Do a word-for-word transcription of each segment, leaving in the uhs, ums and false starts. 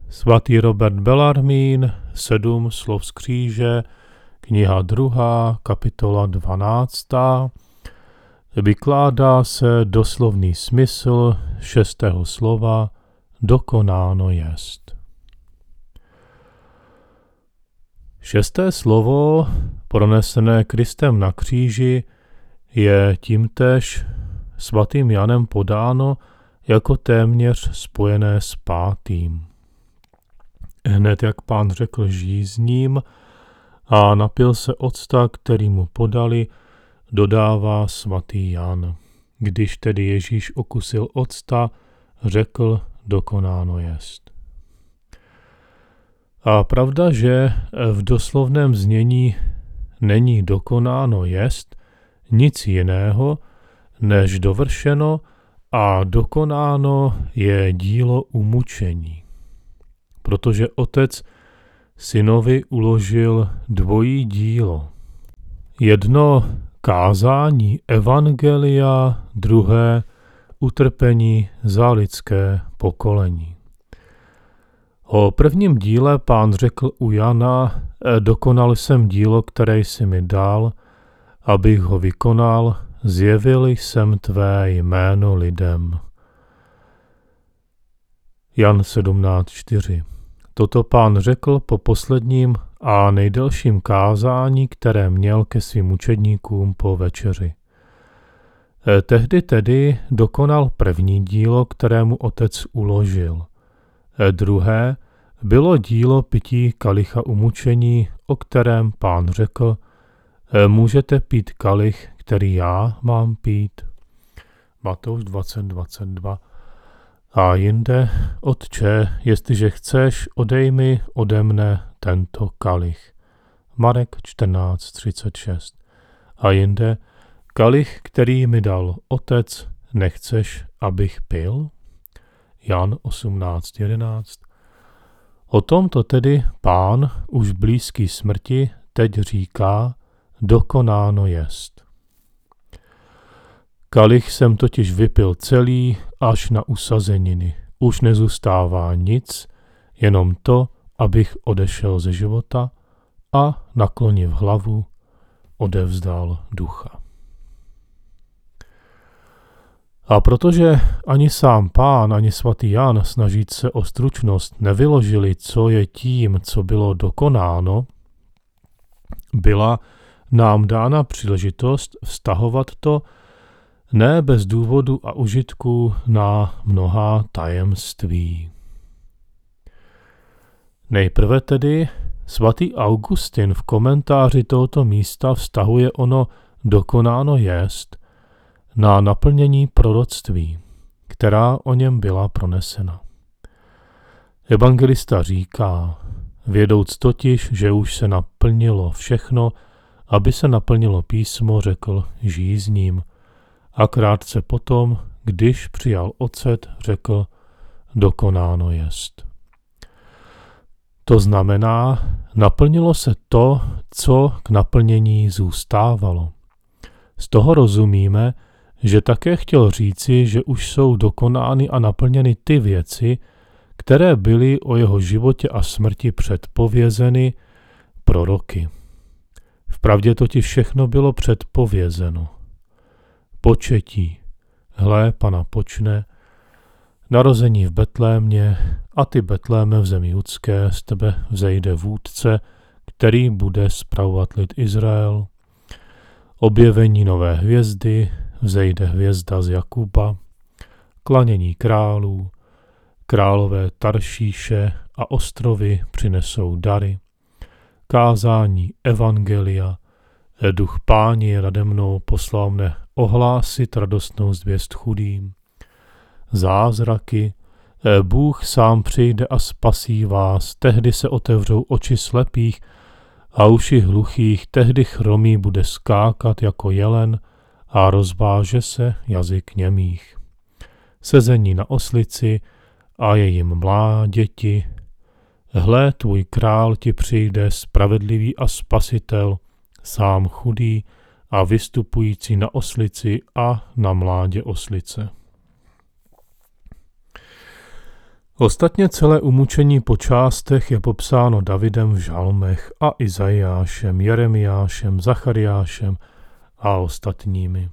Svatý Robert Bellarmín, Sedm slov z kříže, kniha druhá, kapitola dvanáctá, vykládá se doslovný smysl šestého slova dokonáno jest. Šesté slovo, pronesené Kristem na kříži, je tímtéž svatým Janem podáno jako téměř spojené s pátým. Hned jak Pán řekl žízním a napil se octa, který mu podali, dodává svatý Jan. Když tedy Ježíš okusil octa, řekl dokonáno jest. A pravda, že v doslovném znění není dokonáno jest nic jiného, než dovršeno a dokonáno je dílo umučení. Protože Otec synovi uložil dvojí dílo. Jedno kázání evangelia, druhé utrpení za lidské pokolení. O prvním díle Pán řekl u Jana, dokonal jsem dílo, které jsi mi dal, abych ho vykonal, zjevil jsem tvé jméno lidem. Jan sedmnáct čtyři. Toto Pán řekl po posledním a nejdelším kázání, které měl ke svým učedníkům po večeři. Tehdy tedy dokonal první dílo, kterému Otec uložil. Druhé bylo dílo pití kalicha umučení, o kterém Pán řekl, můžete pít kalich, který já mám pít. Matouš dvacet dvacet dva. A jinde, Otče, jestliže chceš, odej mi ode mne tento kalich. Marek čtrnáct třicet šest. A jinde, kalich, který mi dal Otec, nechceš, abych pil? Jan osmnáct jedenáct. O tomto tedy Pán, už blízký smrti, teď říká, dokonáno jest. Kalich jsem totiž vypil celý až na usazeniny. Už nezůstává nic, jenom to, abych odešel ze života a nakloniv hlavu, odevzdal ducha. A protože ani sám Pán, ani svatý Jan snažit se o stručnost nevyložili, co je tím, co bylo dokonáno, byla nám dána příležitost vztahovat to ne bez důvodu a užitku na mnohá tajemství. Nejprve tedy svatý Augustin v komentáři tohoto místa vztahuje ono dokonáno jest na naplnění proroctví, která o něm byla pronesena. Evangelista říká, vědouc totiž, že už se naplnilo všechno, aby se naplnilo písmo, řekl žízním. A krátce potom, když přijal ocet, řekl, dokonáno jest. To znamená, naplnilo se to, co k naplnění zůstávalo. Z toho rozumíme, že také chtěl říci, že už jsou dokonány a naplněny ty věci, které byly o jeho životě a smrti předpovězeny proroky. Vpravdě totiž všechno bylo předpovězeno. Početí, hle, Pana počne, narození v Betlémě a ty Betléme v zemi judské, z tebe vzejde vůdce, který bude spravovat lid Izrael. Objevení nové hvězdy, vzejde hvězda z Jakuba, klanění králů, králové Taršíše a ostrovy přinesou dary, kázání evangelia, duch Páni je nade mnou, poslal mne ohlásit radostnou zvěst chudým. Zázraky, Bůh sám přijde a spasí vás, tehdy se otevřou oči slepých a uši hluchých, tehdy chromý bude skákat jako jelen a rozváže se jazyk němých. Sezení na oslici a jejím mláděti, hle, tvůj král ti přijde, spravedlivý a spasitel, sám chudý a vystupující na oslici a na mládě oslice. Ostatně celé umučení po částech je popsáno Davidem v žalmech a Izajášem, Jeremiášem, Zachariášem a ostatními.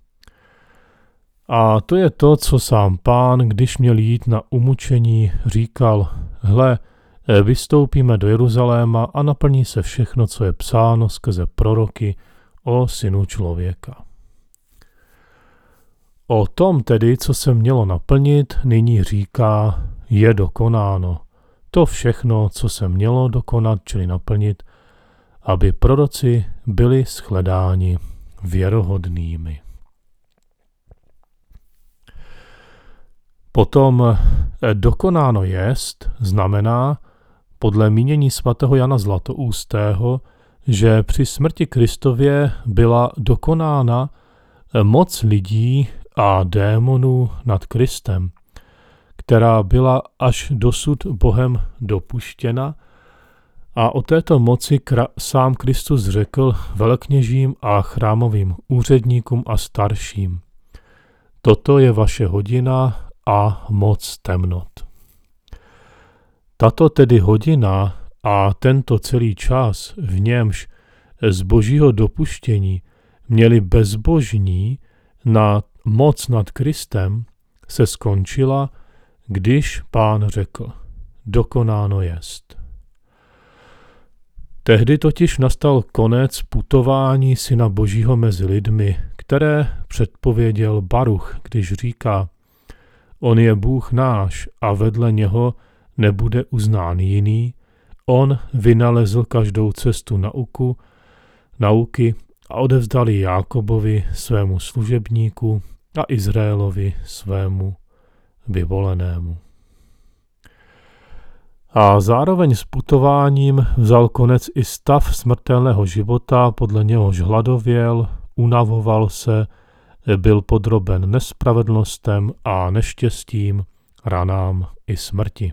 A to je to, co sám Pán, když měl jít na umučení, říkal: hle, vystoupíme do Jeruzaléma a naplní se všechno, co je psáno skrze proroky o Synu člověka. O tom tedy, co se mělo naplnit, nyní říká: je dokonáno. To všechno, co se mělo dokonat, čili naplnit, aby proroci byli shledáni věrohodnými. Potom dokonáno jest znamená, podle mínění svatého Jana Zlatoustého, že při smrti Kristově byla dokonána moc lidí a démonů nad Kristem, která byla až dosud Bohem dopuštěna, a o této moci kra- sám Kristus řekl velekněžím a chrámovým úředníkům a starším: toto je vaše hodina a moc temnot. Tato tedy hodina a tento celý čas, v němž z božího dopuštění měli bezbožní na moc nad Kristem, se skončila, když Pán řekl: dokonáno jest. Tehdy totiž nastal konec putování Syna Božího mezi lidmi, které předpověděl Baruch, když říká: on je Bůh náš a vedle něho nebude uznán jiný, on vynalezl každou cestu nauku, nauky a odevzdal ji Jákobovi, svému služebníku, a Izraelovi, svému vyvolenému. A zároveň s putováním vzal konec i stav smrtelného života, podle něhož hladověl, unavoval se, byl podroben nespravedlnostem a neštěstím, ranám i smrti.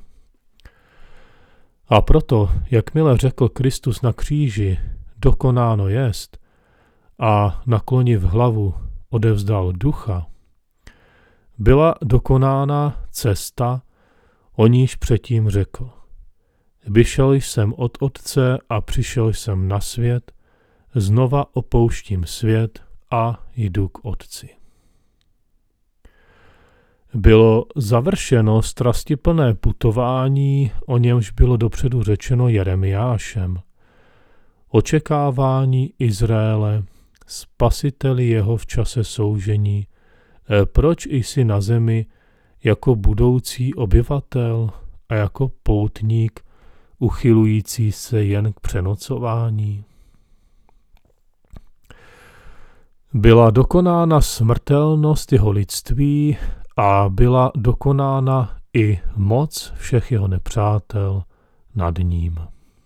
A proto, jakmile řekl Kristus na kříži: dokonáno jest, a nakloniv hlavu odevzdal ducha, byla dokonána cesta, o níž předtím řekl: vyšel jsem od Otce a přišel jsem na svět, znova opouštím svět a jdu k Otci. Bylo završeno strastiplné putování, o němž bylo dopředu řečeno Jeremiášem. Očekávání Izraele, spasiteli jeho v čase soužení, proč jsi na zemi jako budoucí obyvatel a jako poutník uchylující se jen k přenocování? Byla dokonána smrtelnost jeho lidství a byla dokonána i moc všech jeho nepřátel nad ním.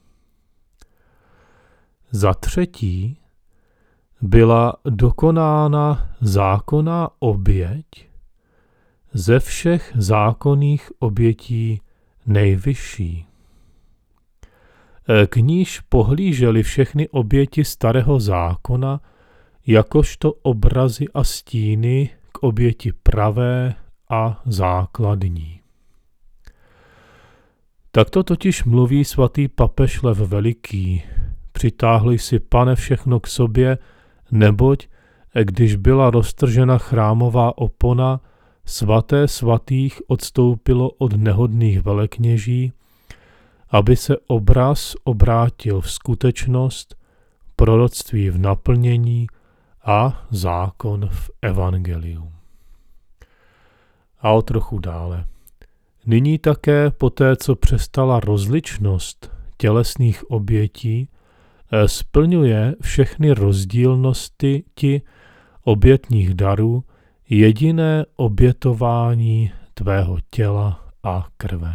Za třetí byla dokonána zákonná oběť, ze všech zákonných obětí nejvyšší. K níž pohlížely všechny oběti starého zákona, jakožto obrazy a stíny k oběti pravé a základní. Takto totiž mluví svatý papež Lev Veliký: přitáhli si, Pane, všechno k sobě, neboť, když byla roztržena chrámová opona, svaté svatých odstoupilo od nehodných velekněží, aby se obraz obrátil v skutečnost, proroctví v naplnění a zákon v evangeliu. A o trochu dále. Nyní také poté, co přestala rozličnost tělesných obětí, splňuje všechny rozdílnosti ti obětních darů jediné obětování tvého těla a krve.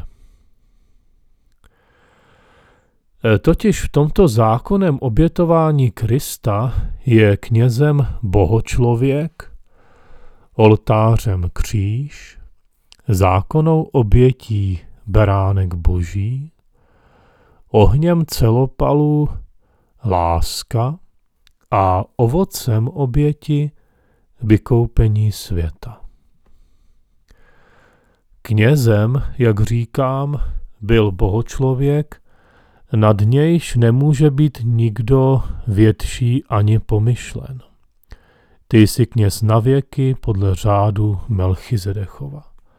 Totiž v tomto zákonem obětování Krista je knězem bohočlověk, oltářem kříž, zákonnou obětí beránek boží, ohněm celopalů láska a ovocem oběti vykoupení světa. Knězem, jak říkám, byl bohočlověk, nad nějž nemůže být nikdo větší ani pomyšlen. Ty jsi kněz na věky podle řádu Melchizedechova.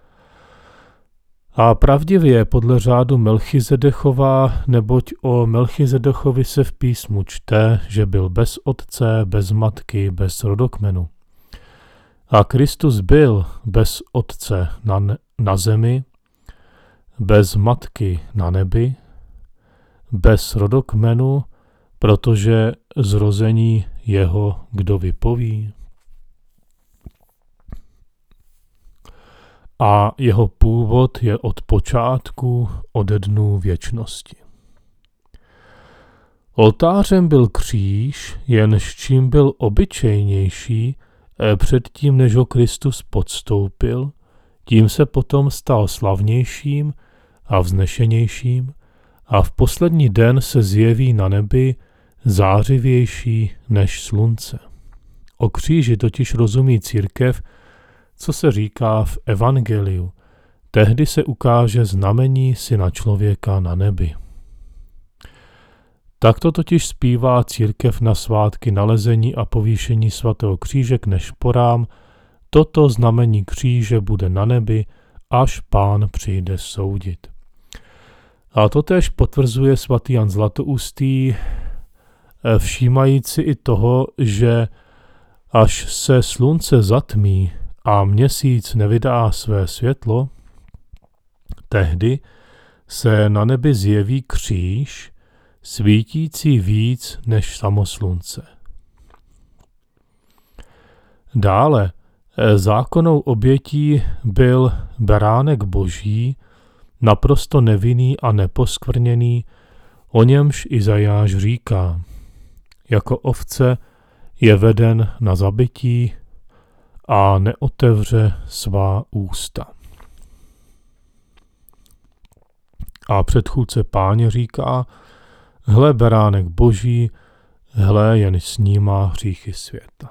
A pravdivě podle řádu Melchizedechova, neboť o Melchizedechovi se v písmu čte, že byl bez otce, bez matky, bez rodokmenu. A Kristus byl bez otce na, ne- na zemi, bez matky na nebi, bez rodokmenu, protože zrození jeho kdo vypoví. A jeho původ je od počátku, ode dnů věčnosti. Oltářem byl kříž, jenž čím byl obyčejnější, předtím, než ho Kristus podstoupil, tím se potom stal slavnějším a vznešenějším a v poslední den se zjeví na nebi zářivější než slunce. O kříži totiž rozumí církev, co se říká v evangeliu. Tehdy se ukáže znamení Syna člověka na nebi. Takto totiž zpívá církev na svátky nalezení a povýšení svatého kříže k nešporám. Toto znamení kříže bude na nebi, až Pán přijde soudit. A to též potvrzuje svatý Jan Zlatoustý, všímající i toho, že až se slunce zatmí a měsíc nevydá své světlo, tehdy se na nebi zjeví kříž, svítící víc než samo slunce. Dále zákonnou obětí byl beránek boží, naprosto nevinný a neposkvrněný, o němž Izajáš říká: jako ovce je veden na zabití a neotevře svá ústa. A předchůdce Páně říká: hle beránek boží, hle jen snímá hříchy světa.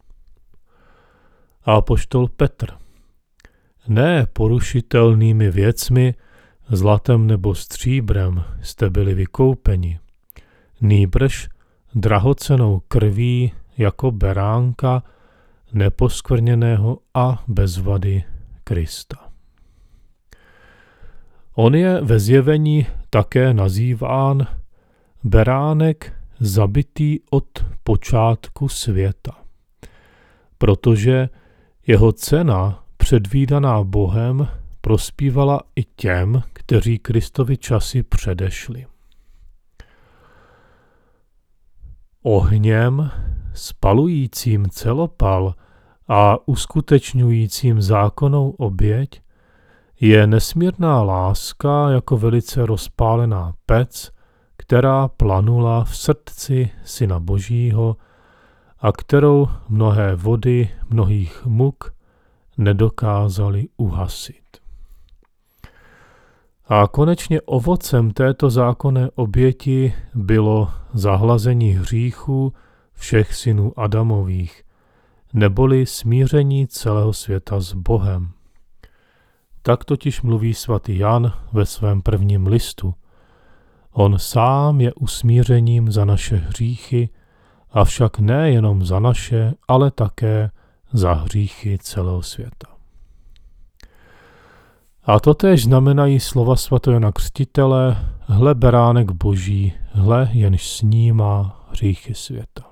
A apoštol Petr: ne porušitelnými věcmi, zlatem nebo stříbrem jste byli vykoupeni, nýbrž drahocennou krví jako beránka, neposkvrněného a bez vady Krista. On je ve zjevení také nazýván beránek zabitý od počátku světa, protože jeho cena předvídaná Bohem prospívala i těm, kteří Kristovi časy předešli. Ohněm, spalujícím celopal a uskutečňujícím zákonnou oběť je nesmírná láska jako velice rozpálená pec, která planula v srdci Syna Božího a kterou mnohé vody mnohých muk nedokázaly uhasit. A konečně ovocem této zákonné oběti bylo zahlazení hříchů všech synů Adamových, neboli smíření celého světa s Bohem. Tak totiž mluví svatý Jan ve svém prvním listu. On sám je usmířením za naše hříchy, avšak ne jenom za naše, ale také za hříchy celého světa. A totéž znamenají slova svatého Jana Křtitele: hle beránek boží, hle jenž snímá hříchy světa.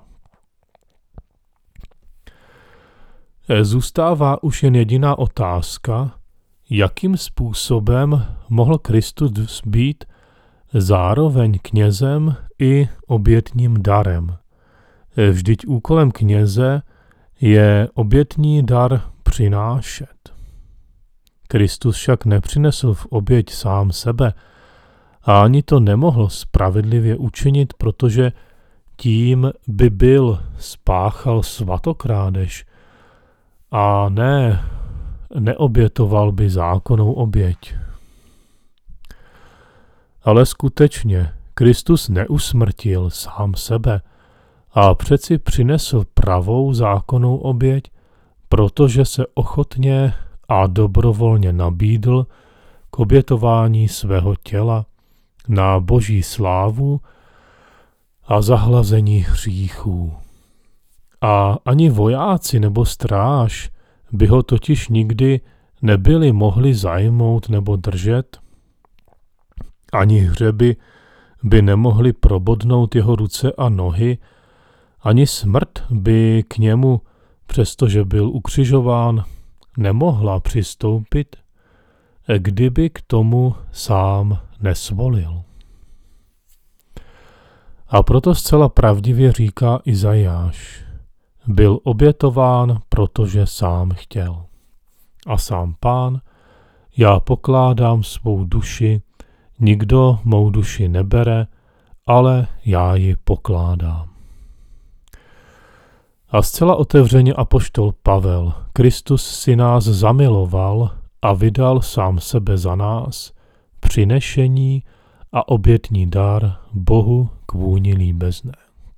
Zůstává už jen jediná otázka, jakým způsobem mohl Kristus být zároveň knězem i obětním darem. Vždyť úkolem kněze je obětní dar přinášet. Kristus však nepřinesl v oběť sám sebe a ani to nemohl spravedlivě učinit, protože tím by byl spáchal svatokrádež a ne, neobětoval by zákonnou oběť. Ale skutečně Kristus neusmrtil sám sebe a přeci přinesl pravou zákonnou oběť, protože se ochotně a dobrovolně nabídl k obětování svého těla na Boží slávu a zahlazení hříchů. A ani vojáci nebo stráž by ho totiž nikdy nebyli mohli zajmout nebo držet, ani hřeby by nemohli probodnout jeho ruce a nohy, ani smrt by k němu, přestože byl ukřižován, nemohla přistoupit, kdyby k tomu sám nesvolil. A proto zcela pravdivě říká Izajáš, byl obětován, protože sám chtěl. A sám Pán, já pokládám svou duši, nikdo mou duši nebere, ale já ji pokládám. A zcela otevřeně apoštol Pavel, Kristus si nás zamiloval a vydal sám sebe za nás, přinešení a obětní dar Bohu k vůni líbezné.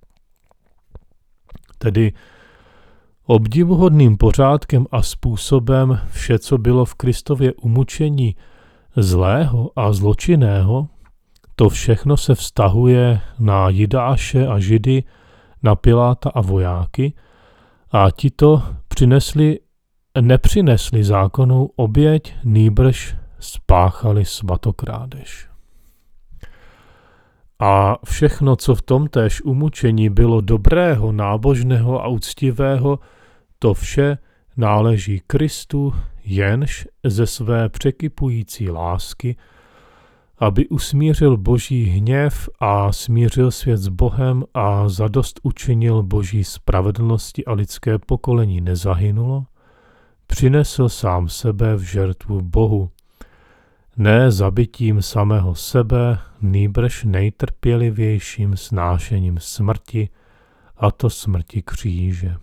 Tedy obdivuhodným pořádkem a způsobem vše, co bylo v Kristově umučení zlého a zločinného, to všechno se vztahuje na Jidáše a Židy, na Piláta a vojáky, a tito přinesli, nepřinesli zákonnou oběť, nýbrž spáchali svatokrádež. A všechno, co v tomtéž umučení bylo dobrého, nábožného a uctivého, to vše náleží Kristu, jenž ze své překypující lásky, aby usmířil Boží hněv a smířil svět s Bohem a zadost učinil Boží spravedlnosti a lidské pokolení nezahynulo, přinesl sám sebe v žertvu Bohu, ne zabitím samého sebe, nýbrž nejtrpělivějším snášením smrti, a to smrti kříže.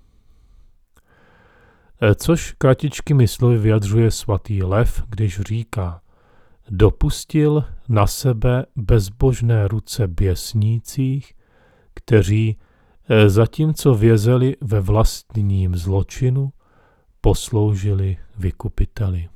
Což kratičkými slovy vyjadřuje svatý Lev, když říká: dopustil na sebe bezbožné ruce běsnících, kteří, zatímco vězeli ve vlastním zločinu, posloužili vykupiteli.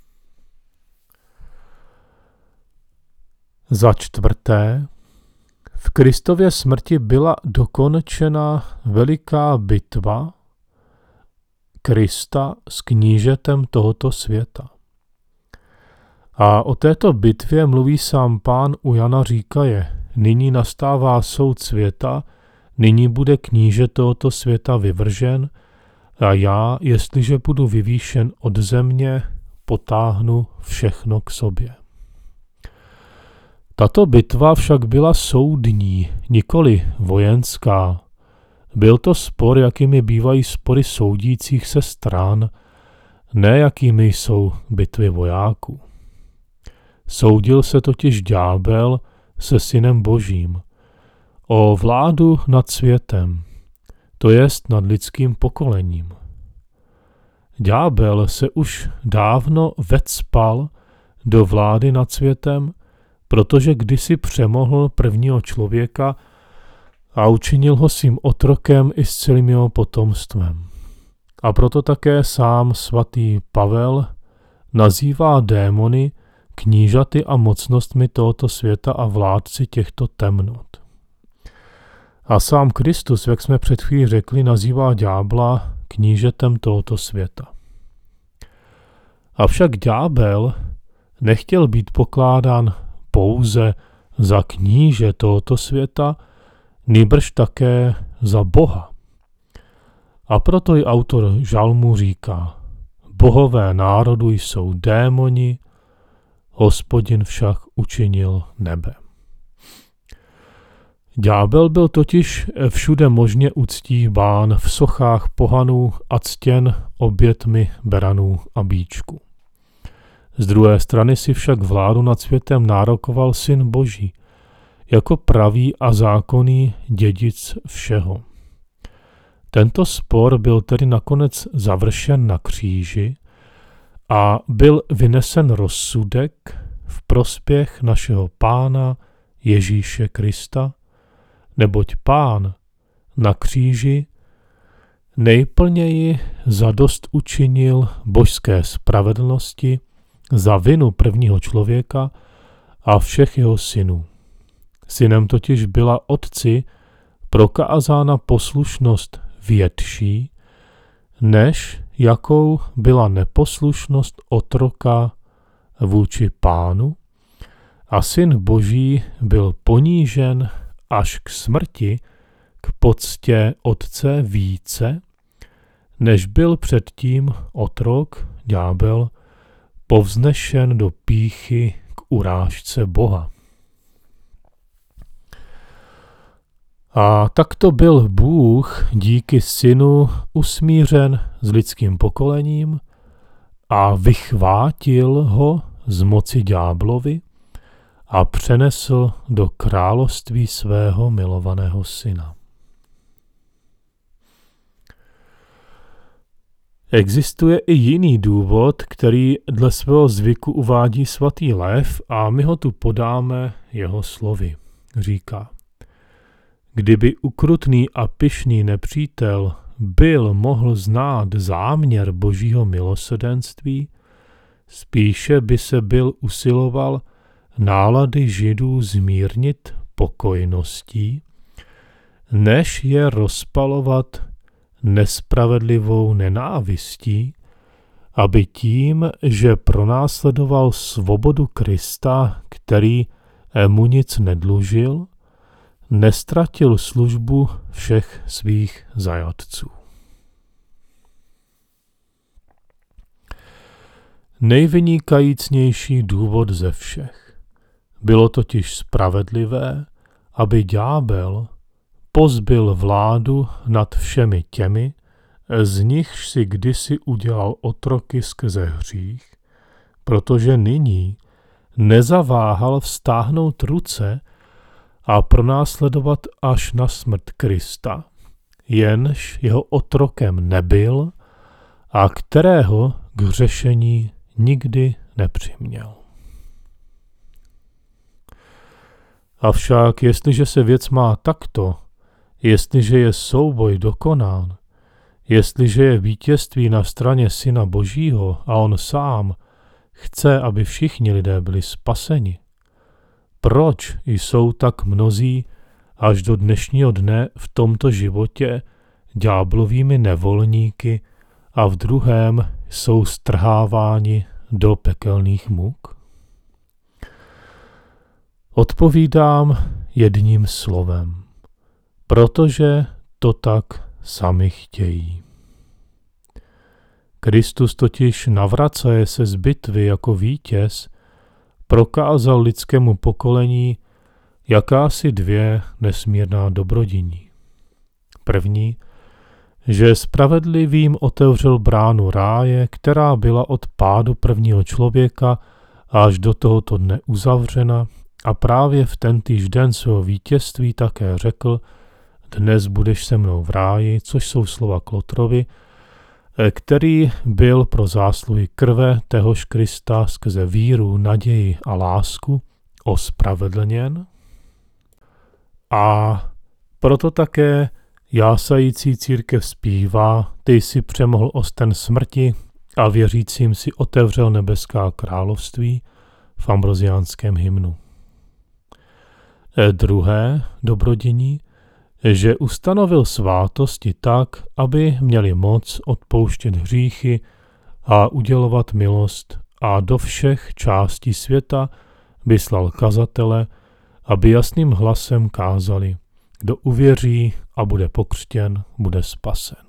Za čtvrté, v Kristově smrti byla dokončena veliká bitva Krista s knížetem tohoto světa. A o této bitvě mluví sám Pán u Jana říkaje: nyní nastává soud světa, nyní bude kníže tohoto světa vyvržen a já, jestliže budu vyvýšen od země, potáhnu všechno k sobě. Tato bitva však byla soudní, nikoli vojenská. Byl to spor, jakými bývají spory soudících se stran, ne jakými jsou bitvy vojáků. Soudil se totiž ďábel se synem Božím o vládu nad světem, to jest nad lidským pokolením. Ďábel se už dávno vecpal do vlády nad světem, protože kdysi přemohl prvního člověka a učinil ho svým otrokem i s celým jeho potomstvem. A proto také sám svatý Pavel nazývá démony knížaty a mocnostmi tohoto světa a vládci těchto temnot. A sám Kristus, jak jsme před chvílí řekli, nazývá ďábla knížetem tohoto světa. Avšak ďábel nechtěl být pokládán pouze za kníže tohoto světa, nýbrž také za Boha. A proto i autor žalmu říká: bohové národu jsou démoni, Hospodin však učinil nebe. Ďábel byl totiž všude možně uctíván v sochách pohanů a ctěn obětmi beranů a bíčků. Z druhé strany si však vládu nad světem nárokoval Syn Boží, jako pravý a zákonný dědic všeho. Tento spor byl tedy nakonec završen na kříži a byl vynesen rozsudek v prospěch našeho Pána Ježíše Krista, neboť Pán na kříži nejplněji zadost učinil božské spravedlnosti za vinu prvního člověka a všech jeho synů. Synem totiž byla otci prokázána poslušnost větší, než jakou byla neposlušnost otroka vůči pánu, a syn boží byl ponížen až k smrti, k poctě otce více, než byl předtím otrok, ďábel, povznešen do pýchy k urážce Boha. A takto byl Bůh díky synu usmířen s lidským pokolením a vychvátil ho z moci ďáblovi a přenesl do království svého milovaného syna. Existuje i jiný důvod, který dle svého zvyku uvádí svatý Lev a my ho tu podáme jeho slovy. Říká: Kdyby ukrutný a pyšný nepřítel byl mohl znát záměr božího milosrdenství, spíše by se byl usiloval nálady Židů zmírnit pokojností, než je rozpalovat nespravedlivou nenávistí, aby tím, že pronásledoval svobodu Krista, který mu nic nedlužil, nestratil službu všech svých zajatců. Nejvynikajícnější důvod ze všech. Bylo totiž spravedlivé, aby ďábel pozbyl vládu nad všemi těmi, z nichž si kdysi udělal otroky skrze hřích, protože nyní nezaváhal vztáhnout ruce a pronásledovat až na smrt Krista, jenž jeho otrokem nebyl a kterého k hřešení nikdy nepřiměl. Avšak jestliže se věc má takto, jestliže je souboj dokonán, jestliže je vítězství na straně Syna Božího a on sám chce, aby všichni lidé byli spaseni, proč jsou tak mnozí až do dnešního dne v tomto životě ďáblovými nevolníky a v druhém jsou strháváni do pekelných muk? Odpovídám jedním slovem, protože to tak sami chtějí. Kristus totiž navracaje se z bitvy jako vítěz prokázal lidskému pokolení jakási dvě nesmírná dobrodiní. První, že spravedlivým otevřel bránu ráje, která byla od pádu prvního člověka až do tohoto dne uzavřena, a právě v tentýž den svého vítězství také řekl: dnes budeš se mnou v ráji, což jsou slova Klotrovi, který byl pro zásluhy krve téhož Krista skrze víru, naději a lásku ospravedlněn. A proto také jásající církev zpívá: ty jsi přemohl osten smrti a věřícím si otevřel nebeská království v ambroziánském hymnu. Druhé dobrodiní, že ustanovil svátosti tak, aby měli moc odpouštět hříchy a udělovat milost, a do všech částí světa vyslal kazatele, aby jasným hlasem kázali: kdo uvěří a bude pokřtěn, bude spasen.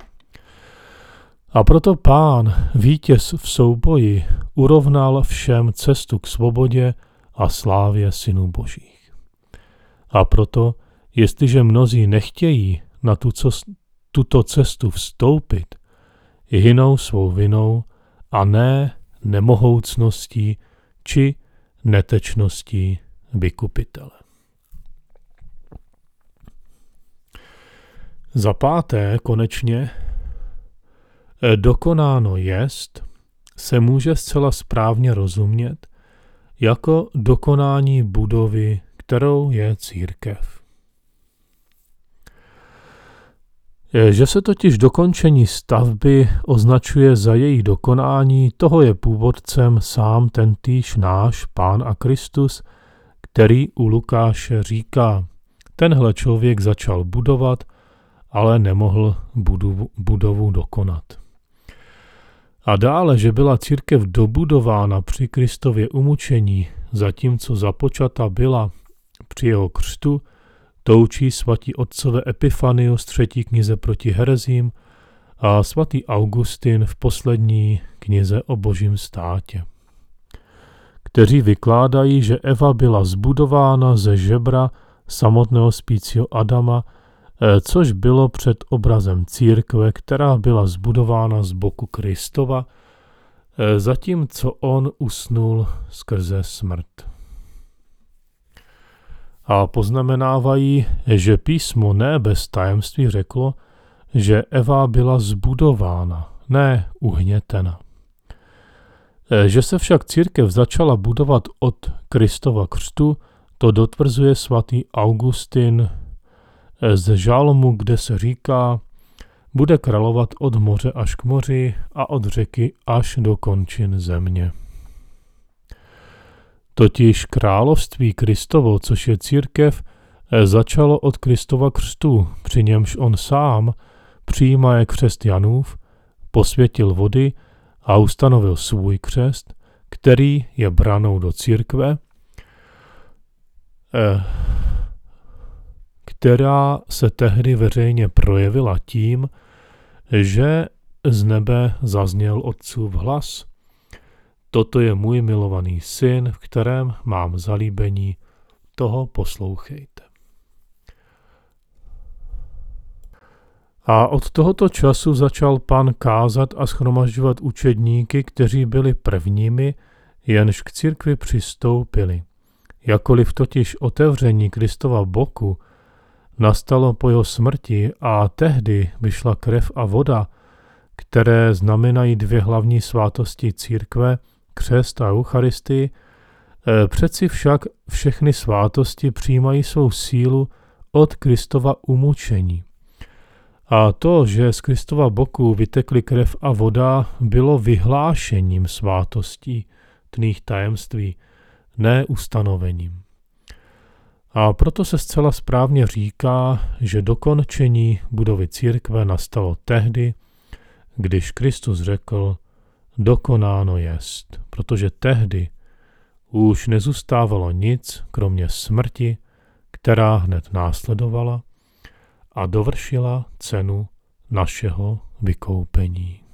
A proto Pán, vítěz v souboji, urovnal všem cestu k svobodě a slávě synů božích. A proto, jestliže mnozí nechtějí na tu co, tuto cestu vstoupit, hynou svou vinou a ne nemohoucností či netečností vykupitele. Za páté konečně dokonáno jest se může zcela správně rozumět jako dokonání budovy, kterou je církev. Že se totiž dokončení stavby označuje za její dokonání, toho je původcem sám tentýž náš Pán a Kristus, který u Lukáše říká: tenhle člověk začal budovat, ale nemohl budovu, budovu dokonat. A dále, že byla církev dobudována při Kristově umučení, zatímco započata byla při jeho křtu, to učí svatí otcové Epifanius v třetí knize proti herezím a svatý Augustin v poslední knize o Božím státě, kteří vykládají, že Eva byla zbudována ze žebra samotného spícího Adama, což bylo před obrazem církve, která byla zbudována z boku Kristova, zatímco on usnul skrze smrt. A poznamenávají, že písmo ne bez tajemství řeklo, že Eva byla zbudována, ne uhnětena. Že se však církev začala budovat od Kristova křtu, to dotvrzuje svatý Augustin z žalmu, kde se říká: bude královat od moře až k moři a od řeky až do končin země. Totiž království Kristovo, což je církev, začalo od Kristova křtu, při němž on sám, přijímaje křest Janův, posvětil vody a ustanovil svůj křest, který je branou do církve, která se tehdy veřejně projevila tím, že z nebe zazněl Otcův hlas: toto je můj milovaný syn, v kterém mám zalíbení, toho poslouchejte. A od tohoto času začal Pán kázat a shromažďovat učedníky, kteří byli prvními, jenž k církvi přistoupili. Jakkoliv totiž otevření Kristova boku nastalo po jeho smrti a tehdy vyšla krev a voda, které znamenají dvě hlavní svátosti církve, křest a eucharistii, přeci však všechny svátosti přijímají svou sílu od Kristova umučení. A to, že z Kristova boku vytekly krev a voda, bylo vyhlášením svátostí, tných tajemství, ne ustanovením. A proto se zcela správně říká, že dokončení budovy církve nastalo tehdy, když Kristus řekl: dokonáno jest, protože tehdy už nezůstávalo nic, kromě smrti, která hned následovala a dovršila cenu našeho vykoupení.